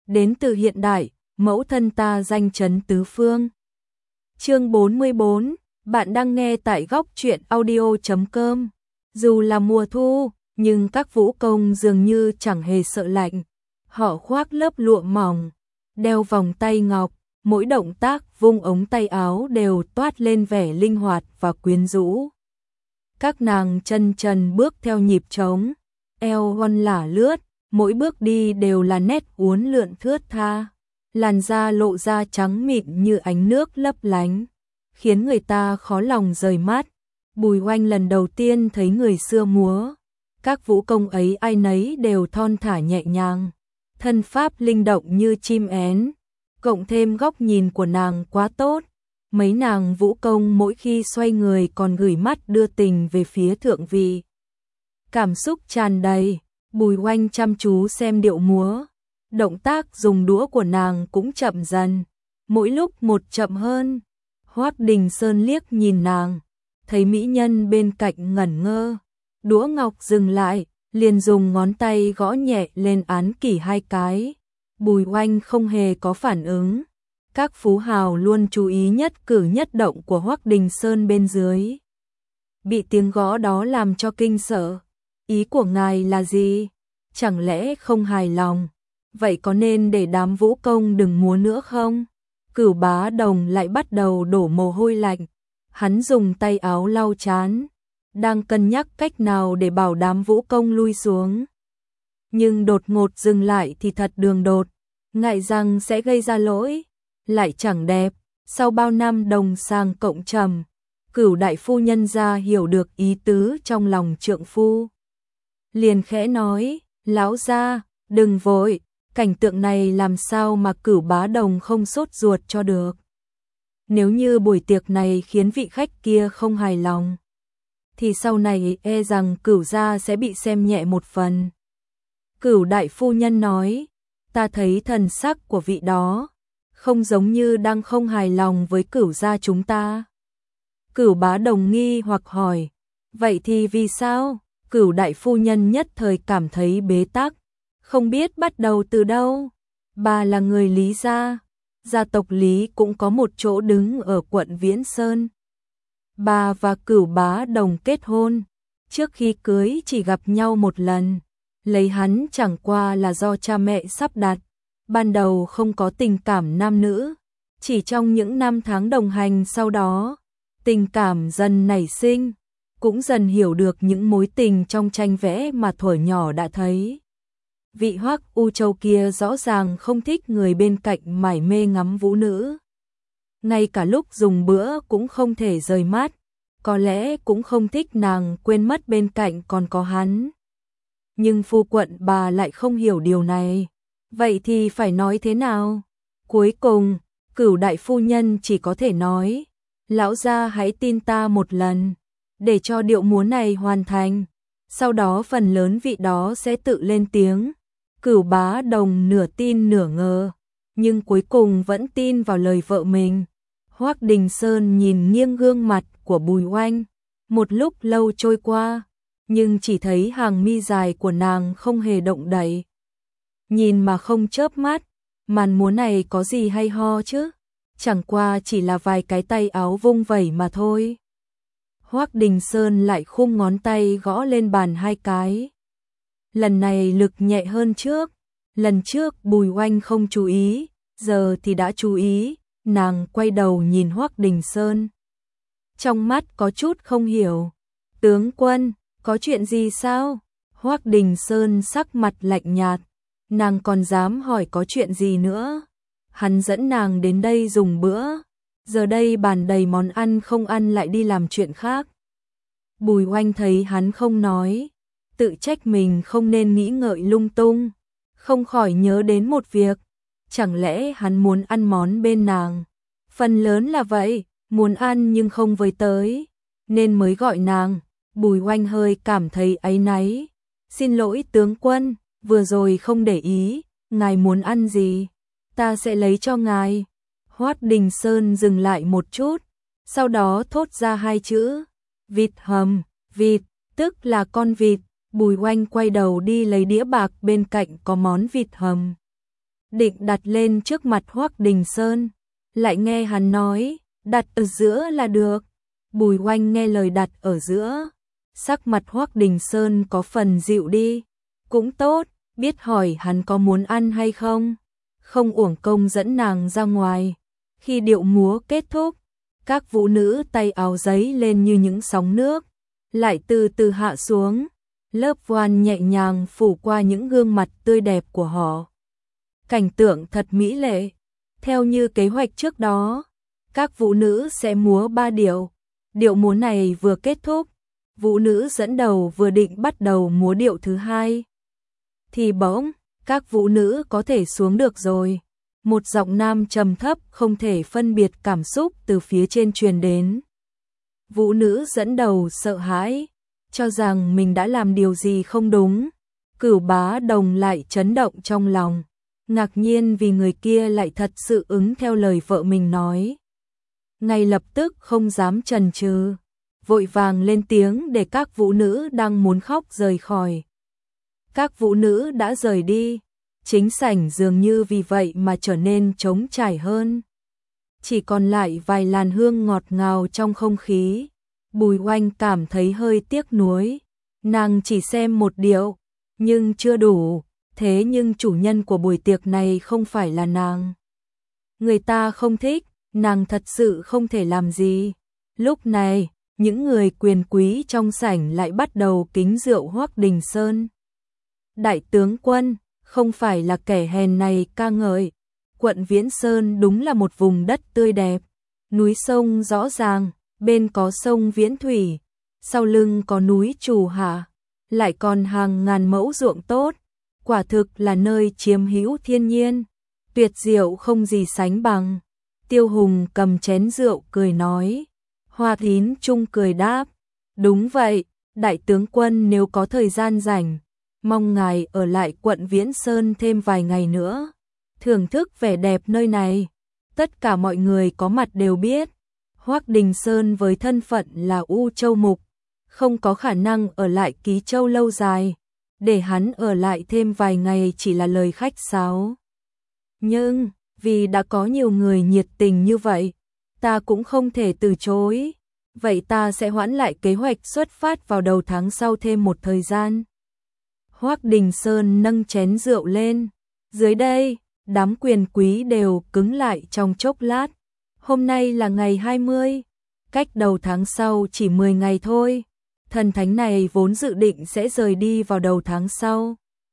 đến từ hiện đại, mẫu thân ta danh chấn tứ phương. Chương 44, bạn đang nghe tại góc truyện audio.com. Dù là mùa thu, nhưng các vũ công dường như chẳng hề sợ lạnh. Họ khoác lớp lụa mỏng, đeo vòng tay ngọc, mỗi động tác vung ống tay áo đều toát lên vẻ linh hoạt và quyến rũ. Các nàng chân trần bước theo nhịp trống, eo thon lả lướt, mỗi bước đi đều là nét uốn lượn thướt tha, làn da lộ ra trắng mịn như ánh nước lấp lánh, khiến người ta khó lòng rời mắt. Bùi Oanh lần đầu tiên thấy người xưa múa, các vũ công ấy ai nấy đều thon thả nhẹ nhàng, thân pháp linh động như chim én, cộng thêm góc nhìn của nàng quá tốt. Mấy nàng vũ công mỗi khi xoay người còn gửi mắt đưa tình về phía thượng vị. Cảm xúc tràn đầy, Bùi Oanh chăm chú xem điệu múa, động tác dùng đũa của nàng cũng chậm dần, mỗi lúc một chậm hơn. Hoắc Đình Sơn liếc nhìn nàng, thấy mỹ nhân bên cạnh ngẩn ngơ, đũa ngọc dừng lại, liền dùng ngón tay gõ nhẹ lên án kỷ 2 cái. Bùi Oanh không hề có phản ứng. Các phú hào luôn chú ý nhất cử nhất động của Hoắc Đình Sơn bên dưới. Bị tiếng gõ đó làm cho kinh sợ. Ý của ngài là gì? Chẳng lẽ không hài lòng? Vậy có nên để đám vũ công đừng múa nữa không? Cửu Bá Đồng lại bắt đầu đổ mồ hôi lạnh. Hắn dùng tay áo lau trán, đang cân nhắc cách nào để bảo đám vũ công lui xuống. Nhưng đột ngột dừng lại thì thật đường đột, ngại rằng sẽ gây ra lỗi, lại chẳng đẹp. Sau bao năm đồng sang cộng trầm, Cửu đại phu nhân gia hiểu được ý tứ trong lòng trượng phu. Liền khẽ nói, lão gia, đừng vội, cảnh tượng này làm sao mà Cửu Bá Đồng không sốt ruột cho được. Nếu như buổi tiệc này khiến vị khách kia không hài lòng, thì sau này e rằng Cửu gia sẽ bị xem nhẹ một phần. Cửu đại phu nhân nói, ta thấy thần sắc của vị đó không giống như đang không hài lòng với Cửu gia chúng ta. Cửu Bá Đồng nghi hoặc hỏi, vậy thì vì sao? Cửu đại phu nhân nhất thời cảm thấy bế tắc, không biết bắt đầu từ đâu. Bà là người Lý gia, gia tộc Lý cũng có một chỗ đứng ở quận Viễn Sơn. Bà và Cửu Bá Đồng kết hôn, trước khi cưới chỉ gặp nhau một lần, lấy hắn chẳng qua là do cha mẹ sắp đặt, ban đầu không có tình cảm nam nữ, chỉ trong những năm tháng đồng hành sau đó, tình cảm dần nảy sinh, cũng dần hiểu được những mối tình trong tranh vẽ mà thuở nhỏ đã thấy. Vị Hoắc U Châu kia rõ ràng không thích người bên cạnh mải mê ngắm vũ nữ, ngay cả lúc dùng bữa cũng không thể rời mắt, có lẽ cũng không thích nàng quên mất bên cạnh còn có hắn. Nhưng phu quận bà lại không hiểu điều này, vậy thì phải nói thế nào? Cuối cùng, Cửu đại phu nhân chỉ có thể nói, lão gia hãy tin ta một lần, để cho điệu múa này hoàn thành, sau đó phần lớn vị đó sẽ tự lên tiếng. Cửu Bá Đồng nửa tin nửa ngờ, nhưng cuối cùng vẫn tin vào lời vợ mình. Hoắc Đình Sơn nhìn nghiêng gương mặt của Bùi Oanh, một lúc lâu trôi qua, nhưng chỉ thấy hàng mi dài của nàng không hề động đậy. Nhìn mà không chớp mắt, màn múa này có gì hay ho chứ? Chẳng qua chỉ là vài cái tay áo vung vẩy mà thôi. Hoắc Đình Sơn lại khum ngón tay gõ lên bàn 2 cái. Lần này lực nhẹ hơn trước, lần trước Bùi Oanh không chú ý, giờ thì đã chú ý, nàng quay đầu nhìn Hoắc Đình Sơn. Trong mắt có chút không hiểu, tướng quân, có chuyện gì sao? Hoắc Đình Sơn sắc mặt lạnh nhạt, nàng còn dám hỏi có chuyện gì nữa. Hắn dẫn nàng đến đây dùng bữa, giờ đây bàn đầy món ăn không ăn lại đi làm chuyện khác. Bùi Oanh thấy hắn không nói, tự trách mình không nên nghĩ ngợi lung tung, không khỏi nhớ đến một việc, chẳng lẽ hắn muốn ăn món bên nàng? Phần lớn là vậy, muốn ăn nhưng không với tới, nên mới gọi nàng. Bùi Oanh hơi cảm thấy áy náy, xin lỗi tướng quân, vừa rồi không để ý, ngài muốn ăn gì, ta sẽ lấy cho ngài. Hoắc Đình Sơn dừng lại một chút, sau đó thốt ra 2 chữ, vịt hầm. Vịt, tức là con vịt. Bùi Oanh quay đầu đi lấy đĩa bạc bên cạnh có món vịt hầm. định đặt lên trước mặt Hoắc Đình Sơn, lại nghe hắn nói, đặt ở giữa là được. Bùi Oanh nghe lời đặt ở giữa, sắc mặt Hoắc Đình Sơn có phần dịu đi, cũng tốt, biết hỏi hắn có muốn ăn hay không, không uổng công dẫn nàng ra ngoài. Khi điệu múa kết thúc, các vũ nữ tay áo giấy lên như những sóng nước, lại từ từ hạ xuống, lớp voan nhẹ nhàng phủ qua những gương mặt tươi đẹp của họ. Cảnh tượng thật mỹ lệ, theo như kế hoạch trước đó, các vũ nữ sẽ múa 3 điệu. Điệu múa này vừa kết thúc, vũ nữ dẫn đầu vừa định bắt đầu múa điệu thứ hai, thì bỗng, các vũ nữ có thể xuống được rồi. Một giọng nam trầm thấp không thể phân biệt cảm xúc từ phía trên truyền đến. Vũ nữ dẫn đầu sợ hãi, cho rằng mình đã làm điều gì không đúng. Cửu Bá Đồng lại chấn động trong lòng, ngạc nhiên vì người kia lại thật sự ứng theo lời vợ mình nói. Ngay lập tức không dám chần chừ, vội vàng lên tiếng để các vũ nữ đang muốn khóc rời khỏi. Các vũ nữ đã rời đi, chính sảnh dường như vì vậy mà trở nên trống trải hơn. Chỉ còn lại vài làn hương ngọt ngào trong không khí. Bùi Oanh cảm thấy hơi tiếc nuối, nàng chỉ xem một điệu, nhưng chưa đủ, thế nhưng chủ nhân của buổi tiệc này không phải là nàng. Người ta không thích, nàng thật sự không thể làm gì. Lúc này, những người quyền quý trong sảnh lại bắt đầu kính rượu Hoắc Đình Sơn. Đại tướng quân, không phải là kẻ hèn này ca ngợi, quận Viễn Sơn đúng là một vùng đất tươi đẹp, núi sông rõ ràng, bên có sông Viễn Thủy, sau lưng có núi Trù Hạ, lại còn hàng ngàn mẫu ruộng tốt, quả thực là nơi chiếm hữu thiên nhiên, tuyệt diệu không gì sánh bằng. Tiêu Hùng cầm chén rượu cười nói, Hoa Thín Trung cười đáp, đúng vậy, đại tướng quân nếu có thời gian rảnh, mong ngài ở lại quận Viễn Sơn thêm vài ngày nữa, thưởng thức vẻ đẹp nơi này. Tất cả mọi người có mặt đều biết, Hoắc Đình Sơn với thân phận là U Châu Mục, không có khả năng ở lại Ký Châu lâu dài, để hắn ở lại thêm vài ngày chỉ là lời khách sáo. Nhưng, vì đã có nhiều người nhiệt tình như vậy, ta cũng không thể từ chối, vậy ta sẽ hoãn lại kế hoạch xuất phát vào đầu tháng sau thêm một thời gian. Hoắc Đình Sơn nâng chén rượu lên, dưới đây, đám quyền quý đều cứng lại trong chốc lát. Hôm nay là ngày 20, cách đầu tháng sau chỉ 10 ngày thôi. Thần thánh này vốn dự định sẽ rời đi vào đầu tháng sau.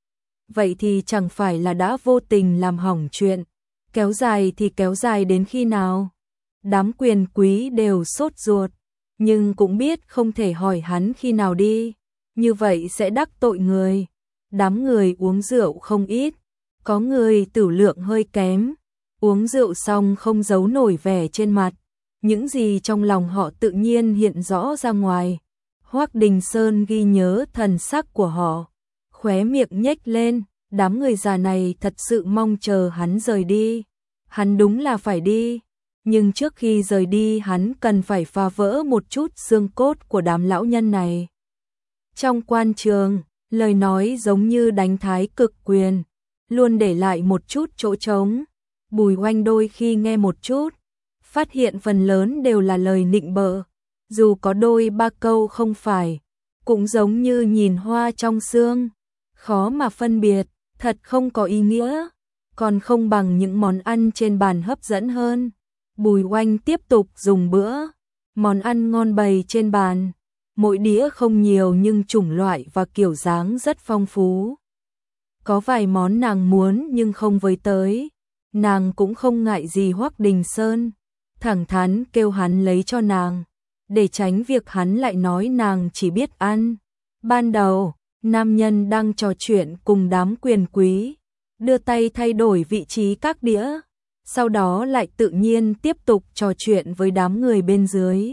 Vậy thì chẳng phải là đã vô tình làm hỏng chuyện, kéo dài thì kéo dài đến khi nào? Đám quyền quý đều sốt ruột, nhưng cũng biết không thể hỏi hắn khi nào đi, như vậy sẽ đắc tội người. Đám người uống rượu không ít, có người tửu lượng hơi kém, uống rượu xong không giấu nổi vẻ trên mặt, những gì trong lòng họ tự nhiên hiện rõ ra ngoài. Hoắc Đình Sơn ghi nhớ thần sắc của họ, khóe miệng nhếch lên, đám người già này thật sự mong chờ hắn rời đi. Hắn đúng là phải đi, nhưng trước khi rời đi hắn cần phải phá vỡ một chút xương cốt của đám lão nhân này. Trong quan trường, lời nói giống như đánh thái cực quyền, luôn để lại một chút chỗ trống. Bùi Oanh đôi khi nghe một chút, phát hiện phần lớn đều là lời nịnh bợ, dù có đôi ba câu không phải, cũng giống như nhìn hoa trong sương, khó mà phân biệt, thật không có ý nghĩa, còn không bằng những món ăn trên bàn hấp dẫn hơn. Bùi Oanh tiếp tục dùng bữa, món ăn ngon bày trên bàn, mỗi đĩa không nhiều nhưng chủng loại và kiểu dáng rất phong phú. Có vài món nàng muốn nhưng không với tới, nàng cũng không ngại gì Hoắc Đình Sơn, thẳng thắn kêu hắn lấy cho nàng, để tránh việc hắn lại nói nàng chỉ biết ăn. Ban đầu, nam nhân đang trò chuyện cùng đám quyền quý, đưa tay thay đổi vị trí các đĩa, sau đó lại tự nhiên tiếp tục trò chuyện với đám người bên dưới.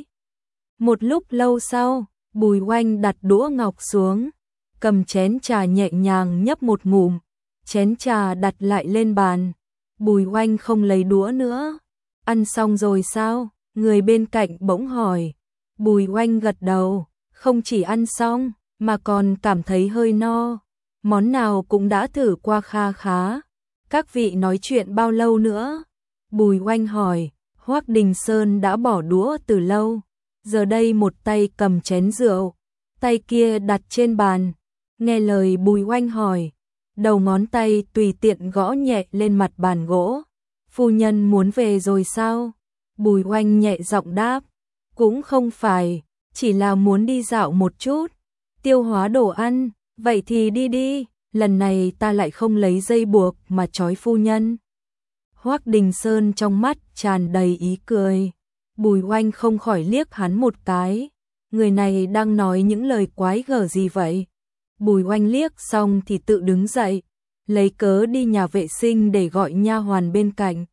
Một lúc lâu sau, Bùi Oanh đặt đũa ngọc xuống, cầm chén trà nhẹ nhàng nhấp một ngụm, chén trà đặt lại lên bàn. Bùi Oanh không lấy đũa nữa. Ăn xong rồi sao? Người bên cạnh bỗng hỏi. Bùi Oanh gật đầu, không chỉ ăn xong, mà còn cảm thấy hơi no. Món nào cũng đã thử qua kha khá. Các vị nói chuyện bao lâu nữa? Bùi Oanh hỏi. Hoắc Đình Sơn đã bỏ đũa từ lâu, giờ đây một tay cầm chén rượu, tay kia đặt trên bàn. Nghe lời Bùi Oanh hỏi, đầu ngón tay tùy tiện gõ nhẹ lên mặt bàn gỗ. Phu nhân muốn về rồi sao? Bùi Oanh nhẹ giọng đáp, cũng không phải, chỉ là muốn đi dạo một chút, tiêu hóa đồ ăn, vậy thì đi đi, lần này ta lại không lấy dây buộc mà trói phu nhân. Hoắc Đình Sơn trong mắt tràn đầy ý cười, Bùi Oanh không khỏi liếc hắn một cái, người này đang nói những lời quái gở gì vậy? Bùi Oanh liếc xong thì tự đứng dậy, lấy cớ đi nhà vệ sinh để gọi nha hoàn bên cạnh.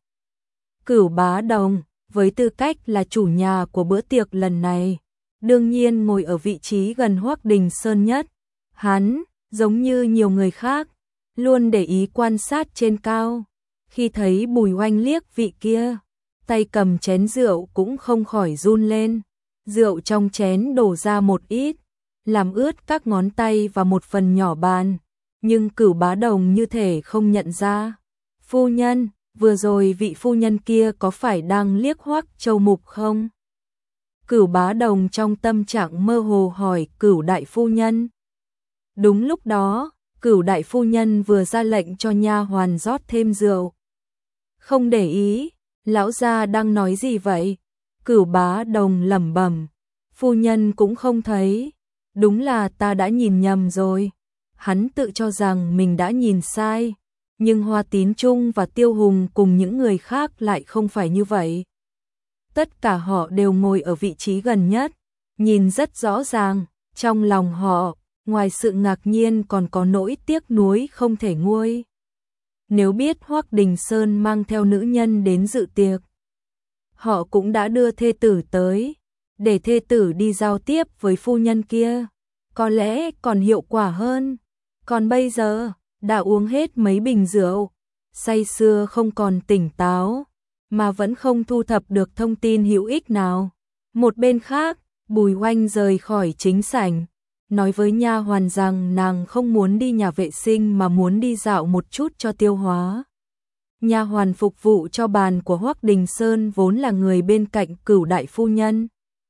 Cửu Bá Đồng, với tư cách là chủ nhà của bữa tiệc lần này, đương nhiên ngồi ở vị trí gần Hoắc Đình Sơn nhất. Hắn, giống như nhiều người khác, luôn để ý quan sát trên cao. Khi thấy Bùi Oanh liếc vị kia, tay cầm chén rượu cũng không khỏi run lên. Rượu trong chén đổ ra một ít, làm ướt các ngón tay và một phần nhỏ bàn. Nhưng Cửu Bá Đồng như thể không nhận ra. Phu nhân, vừa rồi vị phu nhân kia có phải đang liếc Hoắc Châu Mục không? Cửu Bá Đồng trong tâm trạng mơ hồ hỏi Cửu đại phu nhân. Đúng lúc đó, Cửu đại phu nhân vừa ra lệnh cho nha hoàn rót thêm rượu. Không để ý, lão gia đang nói gì vậy? Cửu Bá Đồng lẩm bẩm, phu nhân cũng không thấy, đúng là ta đã nhìn nhầm rồi. Hắn tự cho rằng mình đã nhìn sai, nhưng Hoa Tín Trung và Tiêu Hùng cùng những người khác lại không phải như vậy. Tất cả họ đều ngồi ở vị trí gần nhất, nhìn rất rõ ràng, trong lòng họ, ngoài sự ngạc nhiên còn có nỗi tiếc nuối không thể nguôi. Nếu biết Hoắc Đình Sơn mang theo nữ nhân đến dự tiệc, họ cũng đã đưa thê tử tới, để thê tử đi giao tiếp với phu nhân kia, có lẽ còn hiệu quả hơn. Còn bây giờ, đã uống hết mấy bình rượu, say sưa không còn tỉnh táo, mà vẫn không thu thập được thông tin hữu ích nào. Một bên khác, Bùi Oanh rời khỏi chính sảnh, nói với nha hoàn rằng nàng không muốn đi nhà vệ sinh mà muốn đi dạo một chút cho tiêu hóa. Nha hoàn phục vụ cho bàn của Hoắc Đình Sơn vốn là người bên cạnh Cửu đại phu nhân,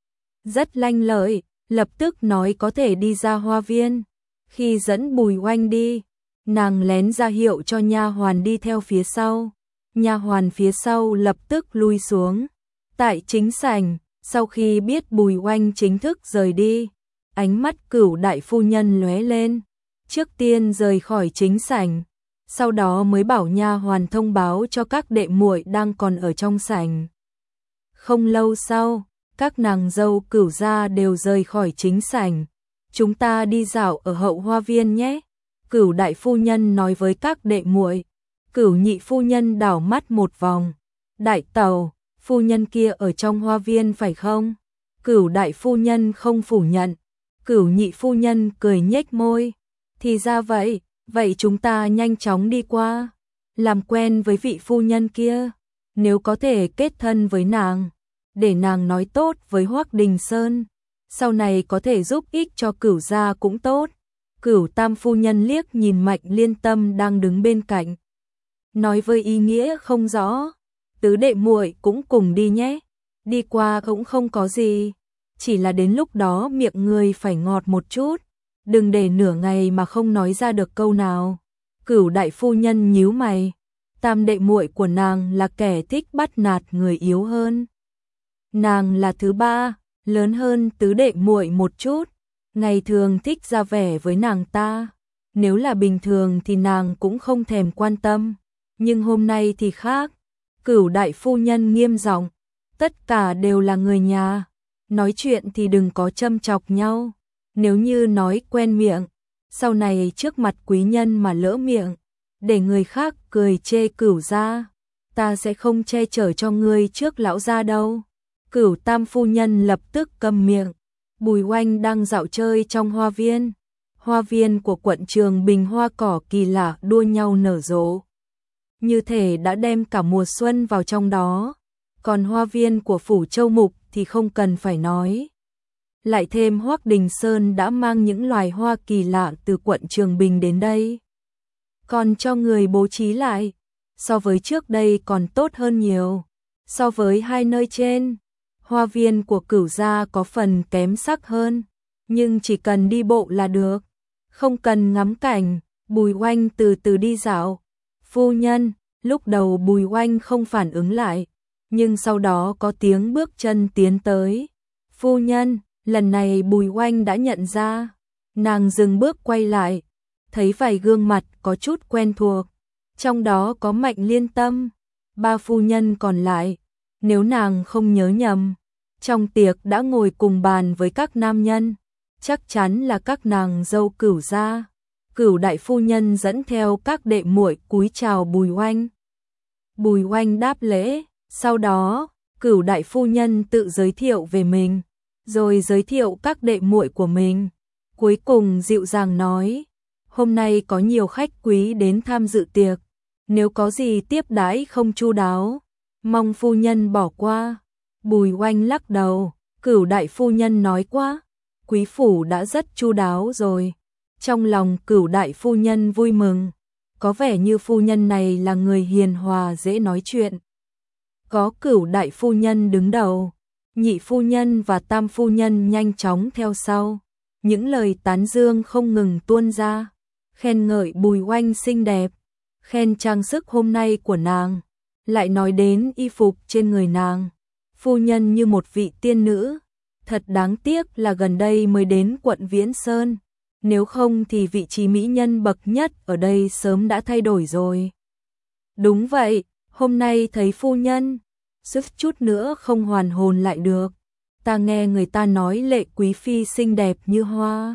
rất lanh lợi, lập tức nói có thể đi ra hoa viên. Khi dẫn Bùi Oanh đi, nàng lén ra hiệu cho nha hoàn đi theo phía sau. Nha hoàn phía sau lập tức lui xuống. Tại chính sảnh, sau khi biết Bùi Oanh chính thức rời đi, ánh mắt Cửu đại phu nhân lóe lên, trước tiên rời khỏi chính sảnh, sau đó mới bảo nha hoàn thông báo cho các đệ muội đang còn ở trong sảnh. Không lâu sau, các nàng dâu Cửu gia đều rời khỏi chính sảnh. Chúng ta đi dạo ở hậu hoa viên nhé. Cửu đại phu nhân nói với các đệ muội. Cửu nhị phu nhân đảo mắt một vòng. Đại tẩu, phu nhân kia ở trong hoa viên phải không? Cửu đại phu nhân không phủ nhận. Cửu nhị phu nhân cười nhếch môi. Thì ra vậy, vậy chúng ta nhanh chóng đi qua, làm quen với vị phu nhân kia. Nếu có thể kết thân với nàng, để nàng nói tốt với Hoắc Đình Sơn, sau này có thể giúp ích cho Cửu gia cũng tốt. Cửu tam phu nhân liếc nhìn Mạnh Liên Tâm đang đứng bên cạnh, nói với ý nghĩa không rõ, tứ đệ muội cũng cùng đi nhé. Đi qua cũng không có gì, chỉ là đến lúc đó miệng người phải ngọt một chút, đừng để nửa ngày mà không nói ra được câu nào. Cửu đại phu nhân nhíu mày, tam đệ muội của nàng là kẻ thích bắt nạt người yếu hơn. Nàng là thứ ba, lớn hơn tứ đệ muội một chút, ngày thường thích ra vẻ với nàng ta. Nếu là bình thường thì nàng cũng không thèm quan tâm, nhưng hôm nay thì khác. Cửu đại phu nhân nghiêm giọng, tất cả đều là người nhà, nói chuyện thì đừng có châm chọc nhau. Nếu như nói quen miệng, sau này trước mặt quý nhân mà lỡ miệng, để người khác cười chê Cửu gia, ta sẽ không che chở cho ngươi trước lão gia đâu. Cửu tam phu nhân lập tức câm miệng. Bùi Oanh đang dạo chơi trong hoa viên. Hoa viên của quận Trường Bình hoa cỏ kỳ lạ đua nhau nở rộ, như thể đã đem cả mùa xuân vào trong đó. Còn hoa viên của phủ Châu Mục thì không cần phải nói. Lại thêm Hoắc Đình Sơn đã mang những loài hoa kỳ lạ từ quận Trường Bình đến đây, còn cho người bố trí lại. so với trước đây còn tốt hơn nhiều. So với hai nơi trên, hoa viên của Cửu gia có phần kém sắc hơn, nhưng chỉ cần đi bộ là được, không cần ngắm cảnh. Bùi Oanh từ từ đi dạo. Phu nhân, lúc đầu Bùi Oanh không phản ứng lại, nhưng sau đó có tiếng bước chân tiến tới. Phu nhân, lần này Bùi Oanh đã nhận ra. Nàng dừng bước quay lại, thấy vài gương mặt có chút quen thuộc, trong đó có Mạnh Liên Tâm, ba phu nhân còn lại, nếu nàng không nhớ nhầm, trong tiệc đã ngồi cùng bàn với các nam nhân, chắc chắn là các nàng dâu Cửu gia. Cửu đại phu nhân dẫn theo các đệ muội cúi chào Bùi Oanh. Bùi Oanh đáp lễ, sau đó, Cửu đại phu nhân tự giới thiệu về mình, rồi giới thiệu các đệ muội của mình. Cuối cùng dịu dàng nói, hôm nay có nhiều khách quý đến tham dự tiệc, nếu có gì tiếp đãi không chu đáo, mong phu nhân bỏ qua. Bùi Oanh lắc đầu, Cửu đại phu nhân nói quá, quý phủ đã rất chu đáo rồi. Trong lòng Cửu đại phu nhân vui mừng, có vẻ như phu nhân này là người hiền hòa dễ nói chuyện. Có Cửu đại phu nhân đứng đầu, nhị phu nhân và tam phu nhân nhanh chóng theo sau. Những lời tán dương không ngừng tuôn ra, khen ngợi Bùi Oanh xinh đẹp, khen trang sức hôm nay của nàng, lại nói đến y phục trên người nàng. Phu nhân như một vị tiên nữ, thật đáng tiếc là gần đây mới đến quận Viễn Sơn, nếu không thì vị trí mỹ nhân bậc nhất ở đây sớm đã thay đổi rồi. Đúng vậy, hôm nay thấy phu nhân, suýt chút nữa không hoàn hồn lại được. Ta nghe người ta nói Lệ quý phi xinh đẹp như hoa.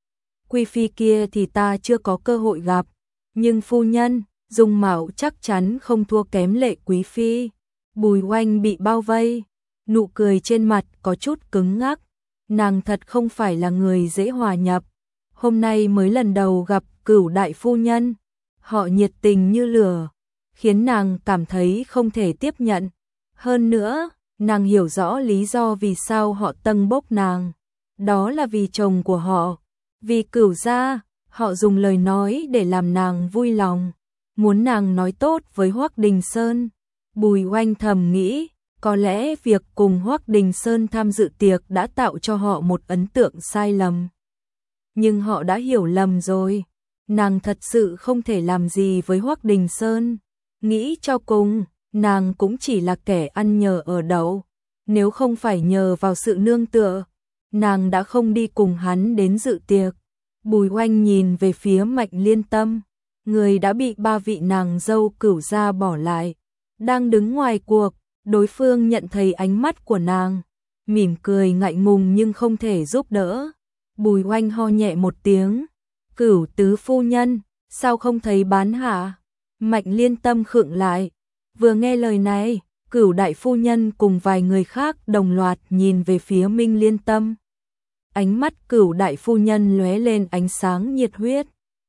Quý phi kia thì ta chưa có cơ hội gặp, nhưng phu nhân, dung mạo chắc chắn không thua kém Lệ quý phi. Bùi Oanh bị bao vây, nụ cười trên mặt có chút cứng ngắc, nàng thật không phải là người dễ hòa nhập. Hôm nay mới lần đầu gặp Cửu đại phu nhân, họ nhiệt tình như lửa, khiến nàng cảm thấy không thể tiếp nhận. Hơn nữa, nàng hiểu rõ lý do vì sao họ tâng bốc nàng, đó là vì chồng của họ, vì Cửu gia, họ dùng lời nói để làm nàng vui lòng, muốn nàng nói tốt với Hoắc Đình Sơn. Bùi Oanh thầm nghĩ, có lẽ việc cùng Hoắc Đình Sơn tham dự tiệc đã tạo cho họ một ấn tượng sai lầm. Nhưng họ đã hiểu lầm rồi, nàng thật sự không thể làm gì với Hoắc Đình Sơn, nghĩ cho cùng. Nàng cũng chỉ là kẻ ăn nhờ ở đậu, nếu không phải nhờ vào sự nương tựa, nàng đã không đi cùng hắn đến dự tiệc. Bùi Oanh nhìn về phía Mạnh Liên Tâm, người đã bị ba vị nàng dâu Cửu gia bỏ lại, đang đứng ngoài cuộc. Đối phương nhận thấy ánh mắt của nàng, mỉm cười ngại ngùng nhưng không thể giúp đỡ. Bùi Oanh ho nhẹ một tiếng, Cửu tứ phu nhân, sao không thấy bán hạ? Mạnh Liên Tâm khựng lại. Vừa nghe lời này, Cửu đại phu nhân cùng vài người khác đồng loạt nhìn về phía Minh Liên Tâm. Ánh mắt Cửu đại phu nhân lóe lên ánh sáng nhiệt huyết.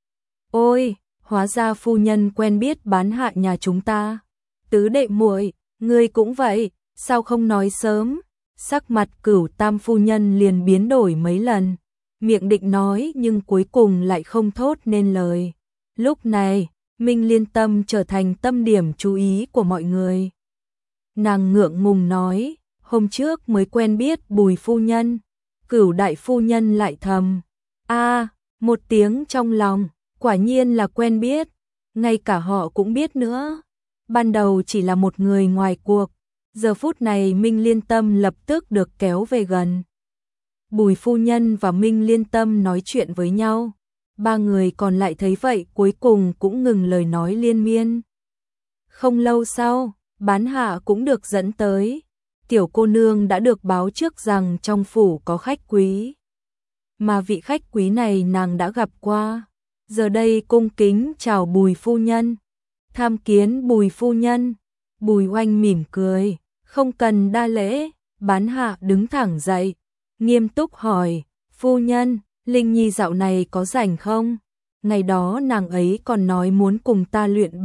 Ôi, hóa ra phu nhân quen biết bán hạ nhà chúng ta. Tứ đệ muội, ngươi cũng vậy, sao không nói sớm? Sắc mặt Cửu tam phu nhân liền biến đổi mấy lần, miệng định nói nhưng cuối cùng lại không thốt nên lời. Lúc này, Minh Liên Tâm trở thành tâm điểm chú ý của mọi người. Nàng ngượng ngùng nói, hôm trước mới quen biết Bùi phu nhân. Cửu đại phu nhân lại thầm, một tiếng trong lòng, quả nhiên là quen biết, ngay cả họ cũng biết nữa. Ban đầu chỉ là một người ngoài cuộc, giờ phút này Minh Liên Tâm lập tức được kéo về gần. Bùi phu nhân và Minh Liên Tâm nói chuyện với nhau. Ba người còn lại thấy vậy cuối cùng cũng ngừng lời nói liên miên. Không lâu sau, bán hạ cũng được dẫn tới. Tiểu cô nương đã được báo trước rằng trong phủ có khách quý. Mà vị khách quý này nàng đã gặp qua. Giờ đây cung kính chào Bùi phu nhân. Tham kiến Bùi phu nhân. Bùi Oanh mỉm cười, không cần đa lễ. Bán hạ đứng thẳng dậy, nghiêm túc hỏi, phu nhân, Linh Nhi dạo này có rảnh không? Ngày đó nàng ấy còn nói muốn cùng ta luyện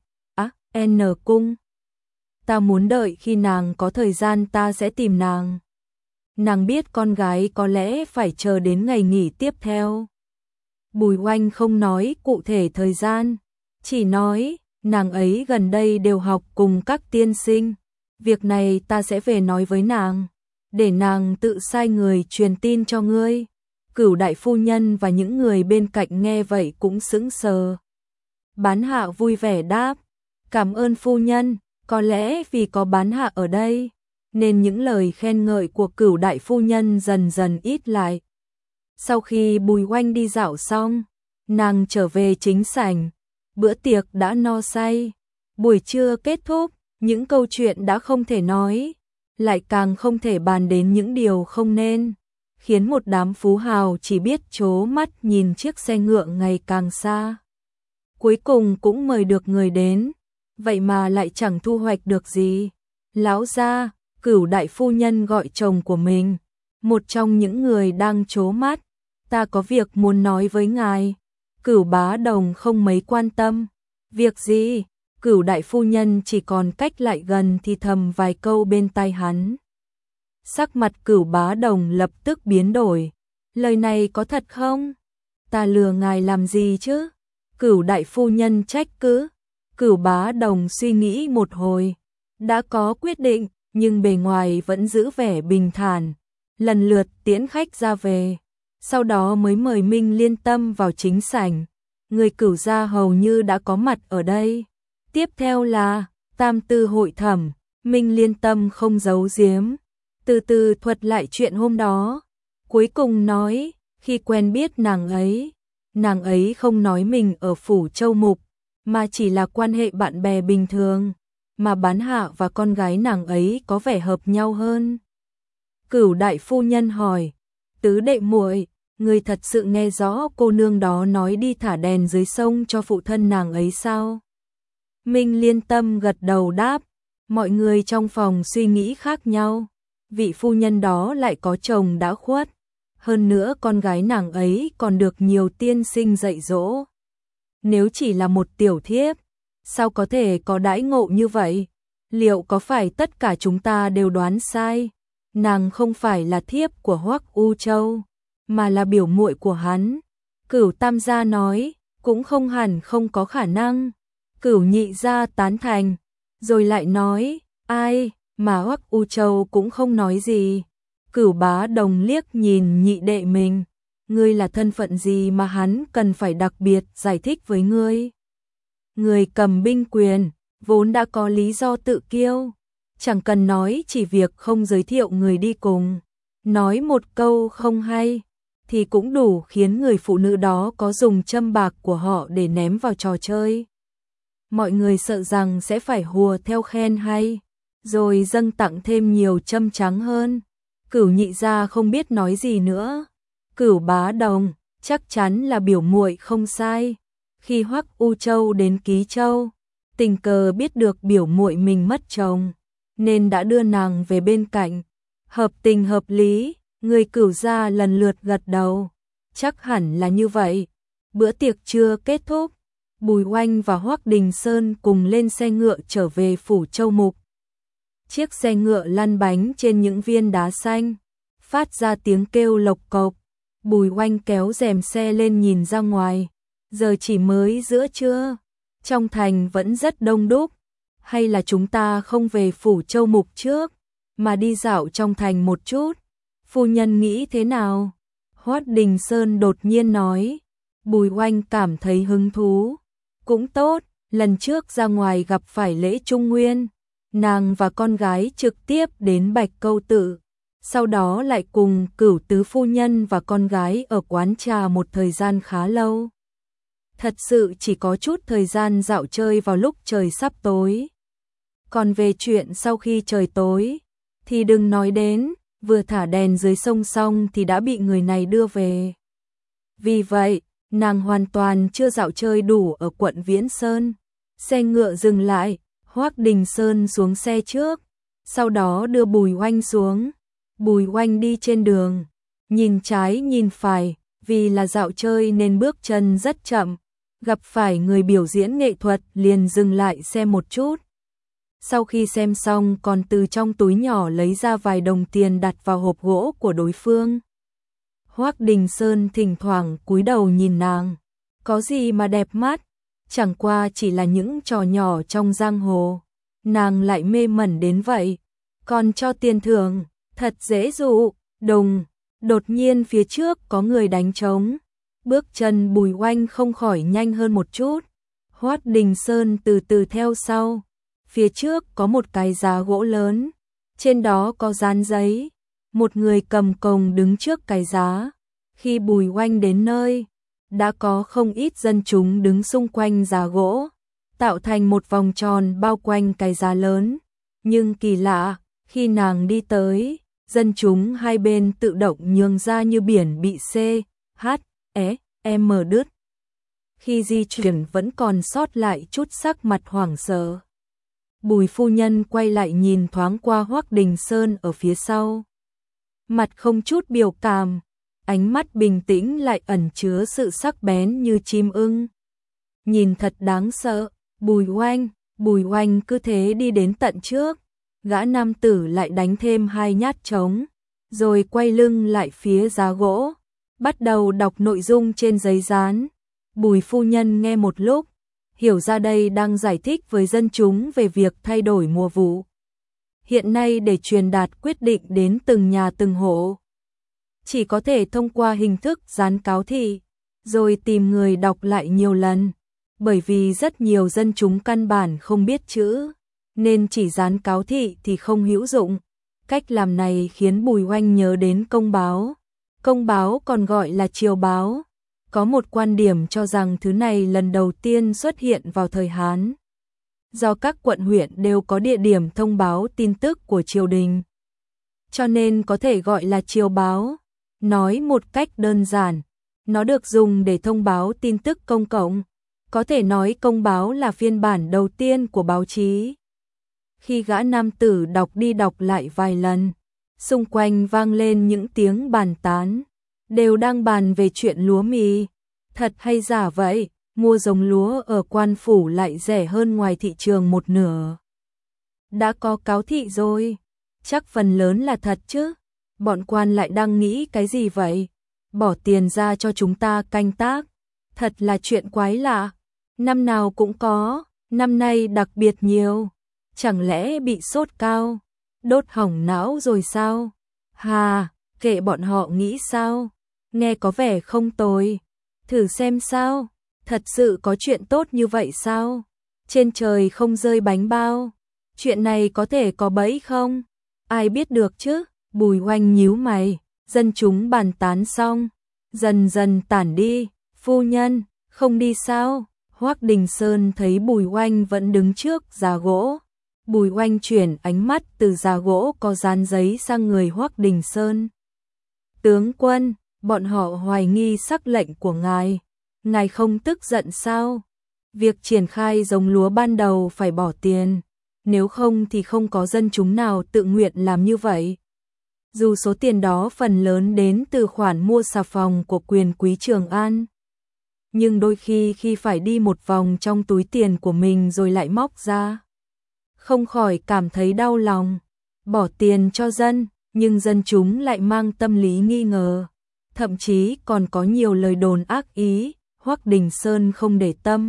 N cung. Ta muốn đợi khi nàng có thời gian ta sẽ tìm nàng. Nàng biết con gái có lẽ phải chờ đến ngày nghỉ tiếp theo. Bùi Oanh không nói cụ thể thời gian, chỉ nói nàng ấy gần đây đều học cùng các tiên sinh. Việc này ta sẽ về nói với nàng, để nàng tự sai người truyền tin cho ngươi. Cửu đại phu nhân và những người bên cạnh nghe vậy cũng sững sờ. Bán hạ vui vẻ đáp, cảm ơn phu nhân, có lẽ vì có bán hạ ở đây, nên những lời khen ngợi của Cửu đại phu nhân dần dần ít lại. Sau khi Bùi Oanh đi dạo xong, nàng trở về chính sảnh, bữa tiệc đã no say. Buổi trưa kết thúc, những câu chuyện đã không thể nói, lại càng không thể bàn đến những điều không nên, khiến một đám phú hào chỉ biết trố mắt nhìn chiếc xe ngựa ngày càng xa. Cuối cùng cũng mời được người đến, vậy mà lại chẳng thu hoạch được gì. Lão gia, Cửu đại phu nhân gọi chồng của mình, một trong những người đang trố mắt, ta có việc muốn nói với ngài. Cửu Bá Đồng không mấy quan tâm. Việc gì? Cửu đại phu nhân chỉ còn cách lại gần thì thầm vài câu bên tai hắn. Sắc mặt Cửu Bá Đồng lập tức biến đổi. Lời này có thật không? Ta lừa ngài làm gì chứ? Cửu đại phu nhân trách cứ. Cửu Bá Đồng suy nghĩ một hồi, đã có quyết định, nhưng bề ngoài vẫn giữ vẻ bình thản, lần lượt tiễn khách ra về. Sau đó mới mời Minh Liên Tâm vào chính sảnh. Người Cửu gia hầu như đã có mặt ở đây. Tiếp theo là Tam Tư hội thẩm. Minh Liên Tâm không giấu giếm, từ từ thuật lại chuyện hôm đó. Cuối cùng nói, khi quen biết nàng ấy không nói mình ở phủ Châu Mục, mà chỉ là quan hệ bạn bè bình thường, mà bán hạ và con gái nàng ấy có vẻ hợp nhau hơn. Cửu đại phu nhân hỏi, tứ đệ muội, người thật sự nghe rõ cô nương đó nói đi thả đèn dưới sông cho phụ thân nàng ấy sao? Minh Liên Tâm gật đầu đáp, mọi người trong phòng suy nghĩ khác nhau. Vị phu nhân đó lại có chồng đã khuất, hơn nữa con gái nàng ấy còn được nhiều tiên sinh dạy dỗ. Nếu chỉ là một tiểu thiếp, sao có thể có đãi ngộ như vậy? Liệu có phải tất cả chúng ta đều đoán sai? Nàng không phải là thiếp của Hoắc U Châu, mà là biểu muội của hắn. Cửu Tam gia nói, cũng không hẳn không có khả năng. Cửu Nhị gia tán thành, rồi lại nói, ai mà Hoắc U Châu cũng không nói gì. Cửu Bá Đồng liếc nhìn nhị đệ mình, ngươi là thân phận gì mà hắn cần phải đặc biệt giải thích với ngươi? Người cầm binh quyền, vốn đã có lý do tự kiêu, chẳng cần nói chỉ việc không giới thiệu người đi cùng, nói một câu không hay, thì cũng đủ khiến người phụ nữ đó có dùng châm bạc của họ để ném vào trò chơi. Mọi người sợ rằng sẽ phải hùa theo khen hay, rồi dâng tặng thêm nhiều châm trắng hơn. Cửu Nhị gia không biết nói gì nữa. Cửu Bá Đồng, chắc chắn là biểu muội không sai. Khi Hoắc U Châu đến Ký Châu, tình cờ biết được biểu muội mình mất chồng, nên đã đưa nàng về bên cạnh. Hợp tình hợp lý, người Cửu gia lần lượt gật đầu. Chắc hẳn là như vậy. Bữa tiệc trưa kết thúc, Bùi Oanh và Hoắc Đình Sơn cùng lên xe ngựa trở về phủ Châu Mục. Chiếc xe ngựa lăn bánh trên những viên đá xanh, phát ra tiếng kêu lộc cộc. Bùi Oanh kéo rèm xe lên nhìn ra ngoài. Giờ chỉ mới giữa trưa, trong thành vẫn rất đông đúc. Hay là chúng ta không về phủ Châu Mục trước, mà đi dạo trong thành một chút? Phu nhân nghĩ thế nào? Hoắc Đình Sơn đột nhiên nói. Bùi Oanh cảm thấy hứng thú. Cũng tốt, lần trước ra ngoài gặp phải lễ Trung Nguyên, nàng và con gái trực tiếp đến Bạch Câu Tự, sau đó lại cùng Cửu tứ phu nhân và con gái ở quán trà một thời gian khá lâu. Thật sự chỉ có chút thời gian dạo chơi vào lúc trời sắp tối. Còn về chuyện sau khi trời tối, thì đừng nói đến, vừa thả đèn dưới sông xong thì đã bị người này đưa về. Vì vậy, nàng hoàn toàn chưa dạo chơi đủ ở quận Viễn Sơn. Xe ngựa dừng lại, Hoắc Đình Sơn xuống xe trước, sau đó đưa Bùi Oanh xuống. Bùi Oanh đi trên đường, nhìn trái nhìn phải, vì là dạo chơi nên bước chân rất chậm, gặp phải người biểu diễn nghệ thuật liền dừng lại xem một chút. Sau khi xem xong còn từ trong túi nhỏ lấy ra vài đồng tiền đặt vào hộp gỗ của đối phương. Hoắc Đình Sơn thỉnh thoảng cúi đầu nhìn nàng, có gì mà đẹp mắt, chẳng qua chỉ là những trò nhỏ trong giang hồ, nàng lại mê mẩn đến vậy, còn cho tiền thưởng, thật dễ dụ. Đùng, đột nhiên phía trước có người đánh trống, bước chân Bùi Oanh không khỏi nhanh hơn một chút. Hoát Đình Sơn từ từ theo sau, phía trước có một cái giá gỗ lớn, trên đó có dán giấy, một người cầm cồng đứng trước cái giá. Khi Bùi Oanh đến nơi, đã có không ít dân chúng đứng xung quanh giá gỗ, tạo thành một vòng tròn bao quanh cái giá lớn. Nhưng kỳ lạ, khi nàng đi tới, dân chúng hai bên tự động nhường ra như biển bị M đứt. Khi di chuyển vẫn còn sót lại chút sắc mặt hoảng sợ. Bùi phu nhân quay lại nhìn thoáng qua Hoắc Đình Sơn ở phía sau. Mặt không chút biểu cảm, ánh mắt bình tĩnh lại ẩn chứa sự sắc bén như chim ưng. Nhìn thật đáng sợ. Bùi Oanh cứ thế đi đến tận trước, gã nam tử lại đánh thêm 2 nhát trống, rồi quay lưng lại phía giá gỗ, bắt đầu đọc nội dung trên giấy dán. Bùi phu nhân nghe một lúc, hiểu ra đây đang giải thích với dân chúng về việc thay đổi mùa vụ. Hiện nay để truyền đạt quyết định đến từng nhà từng hộ, chỉ có thể thông qua hình thức dán cáo thị, rồi tìm người đọc lại nhiều lần. Bởi vì rất nhiều dân chúng căn bản không biết chữ, nên chỉ dán cáo thị thì không hữu dụng. Cách làm này khiến Bùi Oanh nhớ đến công báo. Công báo còn gọi là triều báo. Có một quan điểm cho rằng thứ này lần đầu tiên xuất hiện vào thời Hán. Do các quận huyện đều có địa điểm thông báo tin tức của triều đình, cho nên có thể gọi là triều báo. Nói một cách đơn giản, nó được dùng để thông báo tin tức công cộng. Có thể nói công báo là phiên bản đầu tiên của báo chí. Khi gã nam tử đọc đi đọc lại vài lần, xung quanh vang lên những tiếng bàn tán, đều đang bàn về chuyện lúa mì. Thật hay giả vậy, mua giống lúa ở quan phủ lại rẻ hơn ngoài thị trường 1/2. Đã có cáo thị rồi, chắc phần lớn là thật chứ. Bọn quan lại đang nghĩ cái gì vậy? Bỏ tiền ra cho chúng ta canh tác, thật là chuyện quái lạ. Năm nào cũng có, năm nay đặc biệt nhiều. Chẳng lẽ bị sốt cao, đốt hỏng não rồi sao? Hà, kệ bọn họ nghĩ sao? Nghe có vẻ không tồi. Thử xem sao? Thật sự có chuyện tốt như vậy sao? Trên trời không rơi bánh bao. Chuyện này có thể có bẫy không? Ai biết được chứ? Bùi Oanh nhíu mày, dân chúng bàn tán xong, dần dần tản đi. Phu nhân, không đi sao? Hoắc Đình Sơn thấy Bùi Oanh vẫn đứng trước giá gỗ. Bùi Oanh chuyển ánh mắt từ giá gỗ có dán giấy sang người Hoắc Đình Sơn. Tướng quân, bọn họ hoài nghi sắc lệnh của ngài không tức giận sao? Việc triển khai giống lúa ban đầu phải bỏ tiền, nếu không thì không có dân chúng nào tự nguyện làm như vậy. Dù số tiền đó phần lớn đến từ khoản mua xà phòng của quyền quý Trường An, nhưng đôi khi phải đi một vòng trong túi tiền của mình rồi lại móc ra, không khỏi cảm thấy đau lòng. Bỏ tiền cho dân, nhưng dân chúng lại mang tâm lý nghi ngờ, thậm chí còn có nhiều lời đồn ác ý. Hoắc Đình Sơn không để tâm.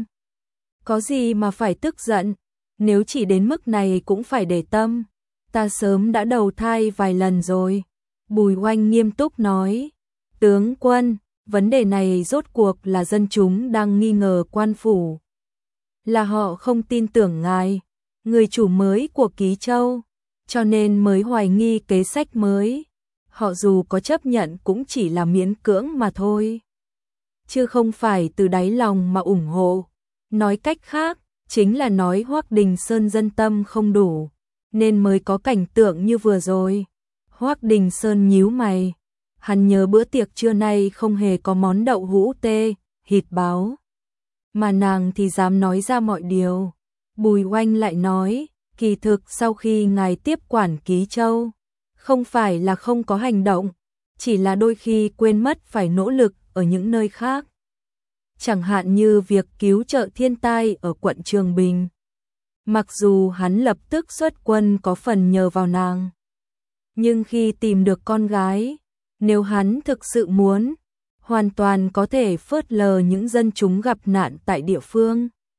Có gì mà phải tức giận, nếu chỉ đến mức này cũng phải để tâm. Ta sớm đã đầu thai vài lần rồi. Bùi Oanh nghiêm túc nói. Tướng quân, vấn đề này rốt cuộc là dân chúng đang nghi ngờ quan phủ. Là họ không tin tưởng ngài, người chủ mới của Ký Châu, cho nên mới hoài nghi kế sách mới. Họ dù có chấp nhận cũng chỉ là miễn cưỡng mà thôi, chứ không phải từ đáy lòng mà ủng hộ. Nói cách khác, chính là nói Hoắc Đình Sơn dân tâm không đủ, nên mới có cảnh tượng như vừa rồi. Hoắc Đình Sơn nhíu mày, hắn nhớ bữa tiệc trưa nay không hề có món đậu hũ tê, hịt báo, mà nàng thì dám nói ra mọi điều. Bùi Oanh lại nói, kỳ thực sau khi ngài tiếp quản Ký Châu, không phải là không có hành động, chỉ là đôi khi quên mất phải nỗ lực ở những nơi khác. Chẳng hạn như việc cứu trợ thiên tai ở quận Trường Bình. Mặc dù hắn lập tức xuất quân có phần nhờ vào nàng, nhưng khi tìm được con gái, nếu hắn thực sự muốn, hoàn toàn có thể phớt lờ những dân chúng gặp nạn tại địa phương.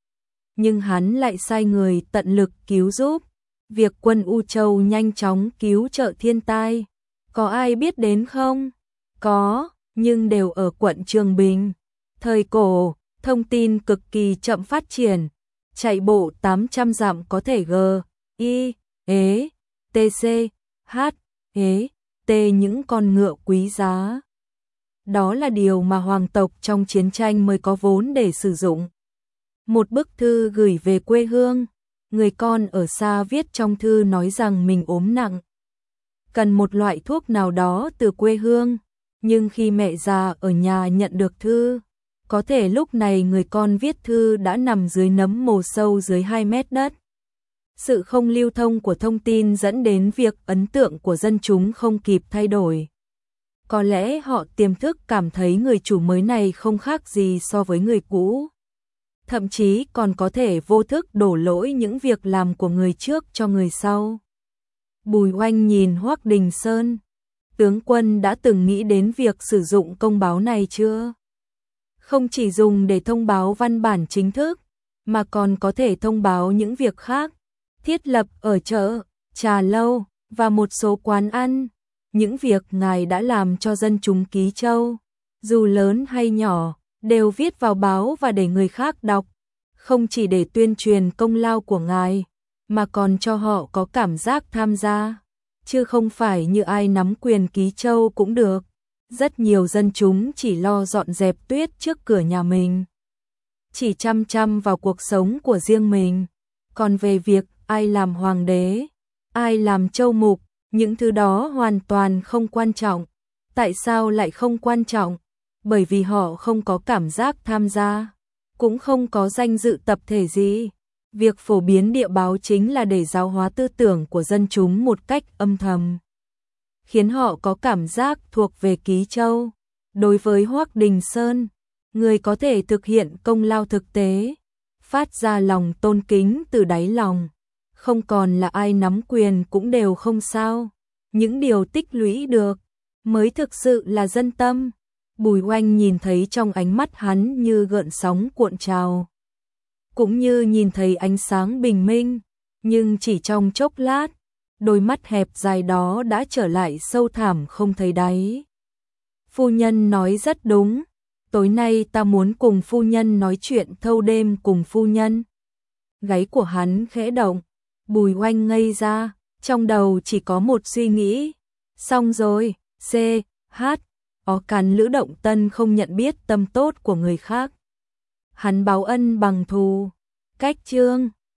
nhưng hắn lại sai người tận lực cứu giúp. Việc quân U Châu nhanh chóng cứu trợ thiên tai, có ai biết đến không? Có, nhưng đều ở quận Trường Bình. Thời cổ, thông tin cực kỳ chậm phát triển, chạy bộ 800 dặm có thể G, I, ế, TC, H, ế, T những con ngựa quý giá. Đó là điều mà hoàng tộc trong chiến tranh mới có vốn để sử dụng. Một bức thư gửi về quê hương, người con ở xa viết trong thư nói rằng mình ốm nặng, cần một loại thuốc nào đó từ quê hương, nhưng khi mẹ già ở nhà nhận được thư, có thể lúc này người con viết thư đã nằm dưới nấm mồ sâu dưới 2 mét đất. Sự không lưu thông của thông tin dẫn đến việc ấn tượng của dân chúng không kịp thay đổi. Có lẽ họ tiềm thức cảm thấy người chủ mới này không khác gì so với người cũ. Thậm chí còn có thể vô thức đổ lỗi những việc làm của người trước cho người sau. Bùi Oanh nhìn Hoắc Đình Sơn. Tướng quân đã từng nghĩ đến việc sử dụng công báo này chưa? Không chỉ dùng để thông báo văn bản chính thức, mà còn có thể thông báo những việc khác, thiết lập ở chợ, trà lâu và một số quán ăn. Những việc ngài đã làm cho dân chúng Ký Châu, dù lớn hay nhỏ, đều viết vào báo và để người khác đọc, không chỉ để tuyên truyền công lao của ngài, mà còn cho họ có cảm giác tham gia, chứ không phải như ai nắm quyền Ký Châu cũng được. Rất nhiều dân chúng chỉ lo dọn dẹp tuyết trước cửa nhà mình, chỉ chăm chăm vào cuộc sống của riêng mình, còn về việc ai làm hoàng đế, ai làm châu mục, những thứ đó hoàn toàn không quan trọng. Tại sao lại không quan trọng? Bởi vì họ không có cảm giác tham gia, cũng không có danh dự tập thể gì. Việc phổ biến địa báo chính là để giáo hóa tư tưởng của dân chúng một cách âm thầm, khiến họ có cảm giác thuộc về Ký Châu. Đối với Hoắc Đình Sơn, người có thể thực hiện công lao thực tế, phát ra lòng tôn kính từ đáy lòng, không còn là ai nắm quyền cũng đều không sao. Những điều tích lũy được mới thực sự là dân tâm. Bùi Oanh nhìn thấy trong ánh mắt hắn như gợn sóng cuộn trào, cũng như nhìn thấy ánh sáng bình minh, nhưng chỉ trong chốc lát, đôi mắt hẹp dài đó đã trở lại sâu thẳm không thấy đáy. Phu nhân nói rất đúng, tối nay ta muốn cùng phu nhân nói chuyện thâu đêm cùng phu nhân. Gáy của hắn khẽ động, Bùi Oanh ngây ra, trong đầu chỉ có một suy nghĩ. Xong rồi, C, H, O Càn Lữ Động Tân không nhận biết tâm tốt của người khác. Hắn báo ân bằng thù. Cách chương